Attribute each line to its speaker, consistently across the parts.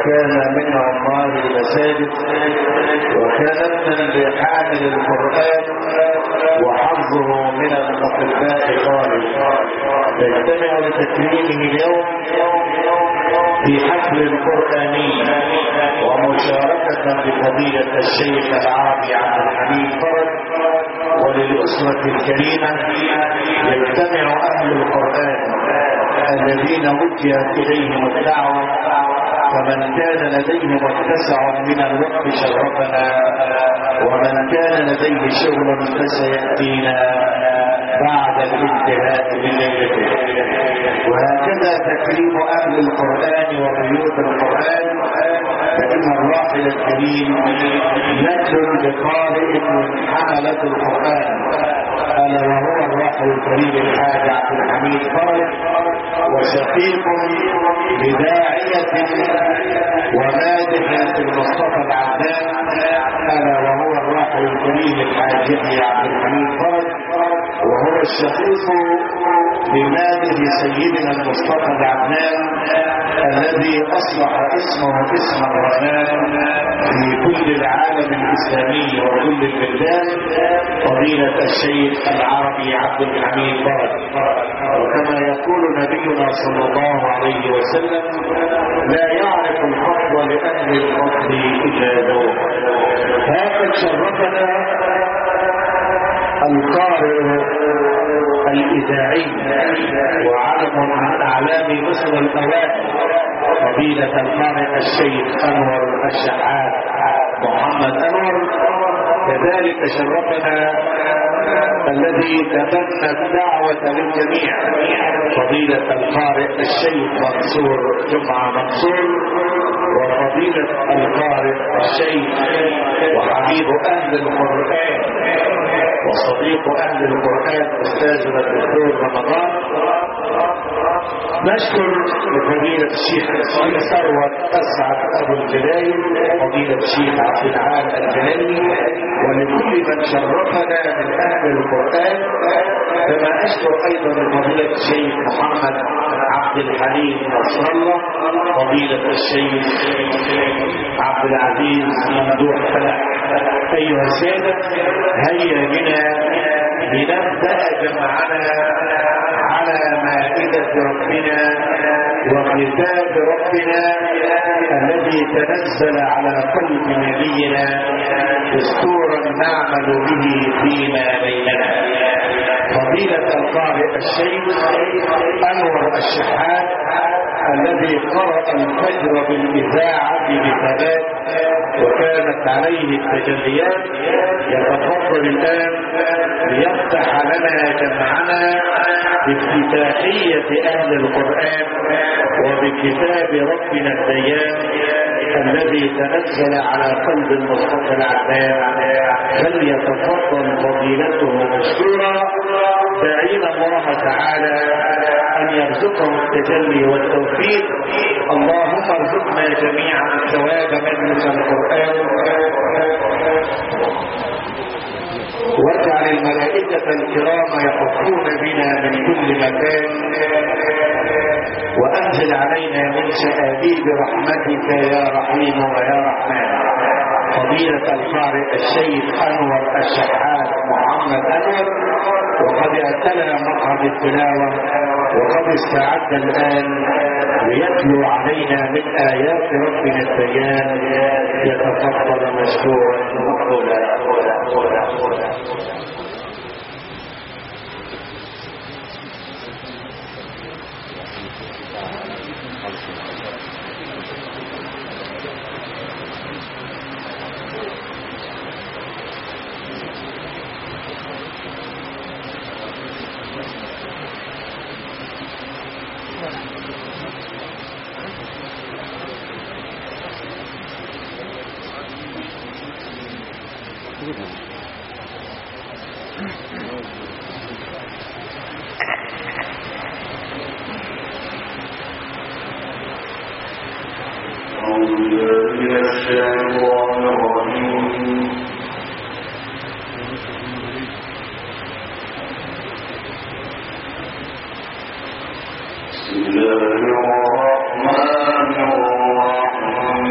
Speaker 1: وكان من عمار المساجد، وكان ابنا لحامل القرآن وحظه من الأطباء طالب. نجتمع لتكريمه اليوم في حفل قرآني ومشاركة بفضيلة الشيخ العربي عبد الحميد فرج وللأسرة الكريمة. يجتمع أهل القرآن الذين وجهت إليهم الدعوة، فمن كان لديه متسع من الوقت شرفنا، ومن كان لديه شغل فسيأتينا بعد الانتهاء من ليلته. وهكذا تكريم أهل القرآن وبيوت القرآن، فإن الراحل الكريم نجل بقارئ من حملة القرآن، ألا وهو الراحل الكريم الحاج عبد الحميد فرج، وشقيق بداعية ومادح المصطفى العدنان، ألا وهو الراحل الكريم الحاج يحيى عبد الحميد فرج، وهو الشقيق بمادح سيدنا المصطفى العدنان الذي أصبح اسمه اسم الرحمن في كل العالم الإسلامي وكل البلدان، فضيلة الشيخ العربي عبد الحميد فرج. وكما يقول نبينا صلى الله عليه وسلم: لا يعرف الفضل لأهل الفضل إلا ذوق. هكذا شرفنا القارئ الإذاعي وعلم من أعلام مصر الأوائل، فضيلة القارئ الشيخ أنور الشحات محمد أنور. كذلك شرفنا الذي تبنى الدعوة للجميع، فضيلة القارئ الشيخ منصور جمعة منصور، وفضيلة القارئ الشيخ وحبيب أهل القرآن وصديق أهل القرآن أستاذنا الدكتور رمضان. نشكر لفضيلة الشيخ ثروت أسعد أبو الجلال، فضيلة الشيخ عبد العال الجلالي، ولكل من شرفنا من أهل القرآن. كما أشكر أيضا لفضيلة الشيخ محمد عبد الحليم نصر الله، فضيلة الشيخ عبد العزيز ممدوح فلاح. أيها السادة، هيا بنا لنبدأ جمعنا على مائدة ربنا وكتاب ربنا الذي تنزل على قلب نبينا دستورا نعمل به فيما بيننا. فضيلة القارئ الشيخ أنور الشحات الذي قرأ الفجر بالإذاعة بثبات وكانت عليه التجليات، يتفضل الآن ليفتح لنا جمعنا بافتتاحية أهل القرآن وبكتاب ربنا الديان الذي تنزل على قلب المصطفى العدنان. فليتفضل فضيلته مشكورا، داعين الله تعالى أن يرزقه التجلي والتوفيق. اللهم ارزقنا جميعا الثواب من القرآن، واجعل الملائكة الكرام يحفون بنا من كل مكان، وأنزل علينا من شآبيب رحمتك يا رحيم ويا رحمن. فضيلة القارئ الشيخ أنور الشحات محمد أنور، وقد أتلى مقعد التلاوة وقد استعد الآن ليتلو علينا من آيات ربنا الديان. يتفضل مشكورا مقبولا.
Speaker 2: بسم الله الرحمن الرحيم.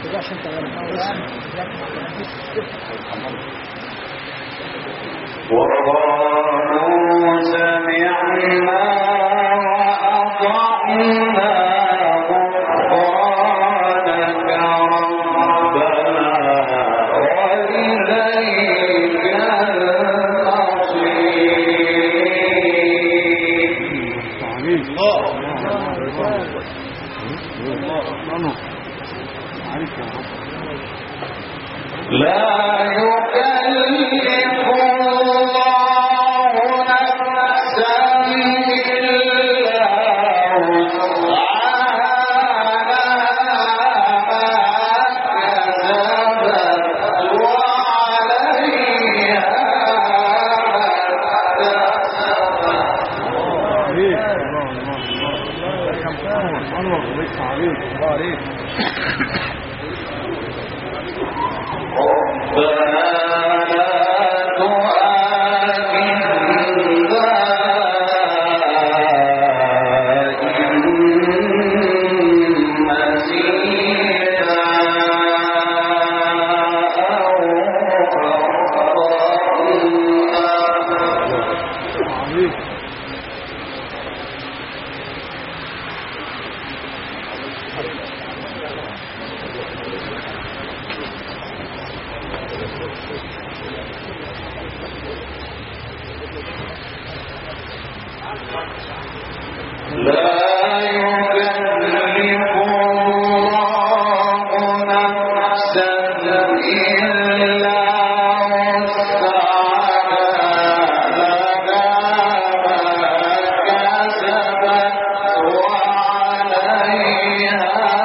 Speaker 2: وقالوا سمعنا وأطعنا غفرانك ربنا وإليك المصير. لا يكلف الله نفسا إلا وسعها كسبت وعليها ربنا لا تؤاخذنا إن نسينا أو أخطأنا. لا يكلف الله نفسا إلا وسعها لها ما كسبت وعليها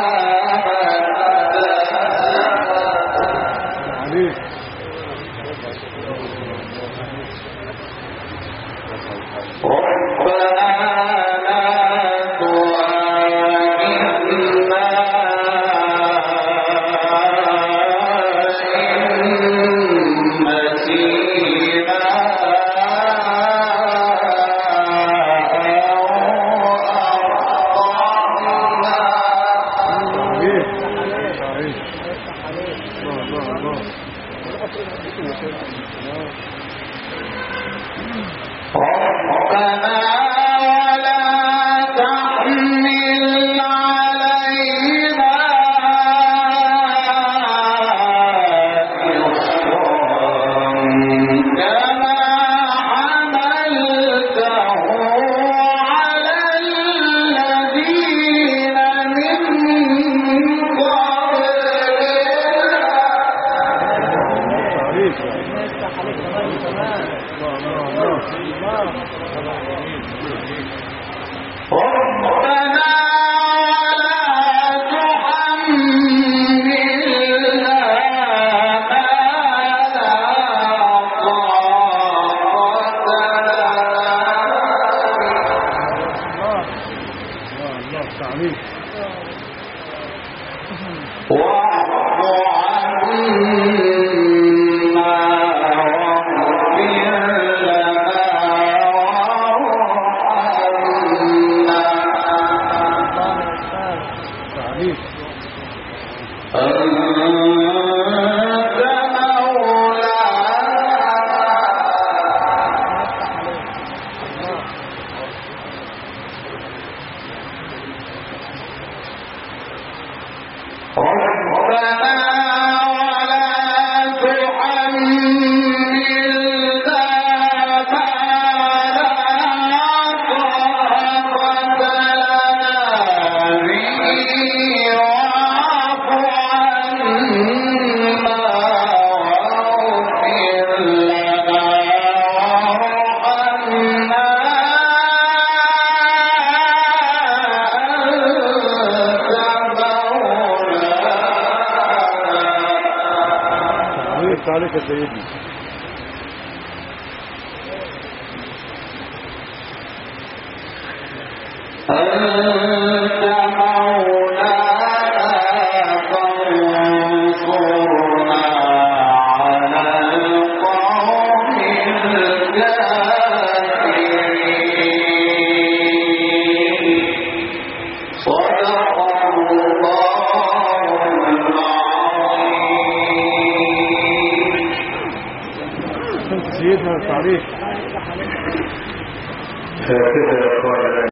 Speaker 2: ما ربنا ولا تحمل علينا إصرا كما حملته على الذين من ربنا لا تحملنا ما لا طاقة لنا واعف عنا واغفر لنا أنت ربنا ولا تحملنا ما لا طاقة لنا به واعف عنا واغفر لنا وارحمنا
Speaker 3: عليك يا سيدي.
Speaker 2: أنت مولانا فانصرنا على القوم الكافرين. صدق الله العظيم.
Speaker 3: سيدنا التعريف
Speaker 1: هكذا قال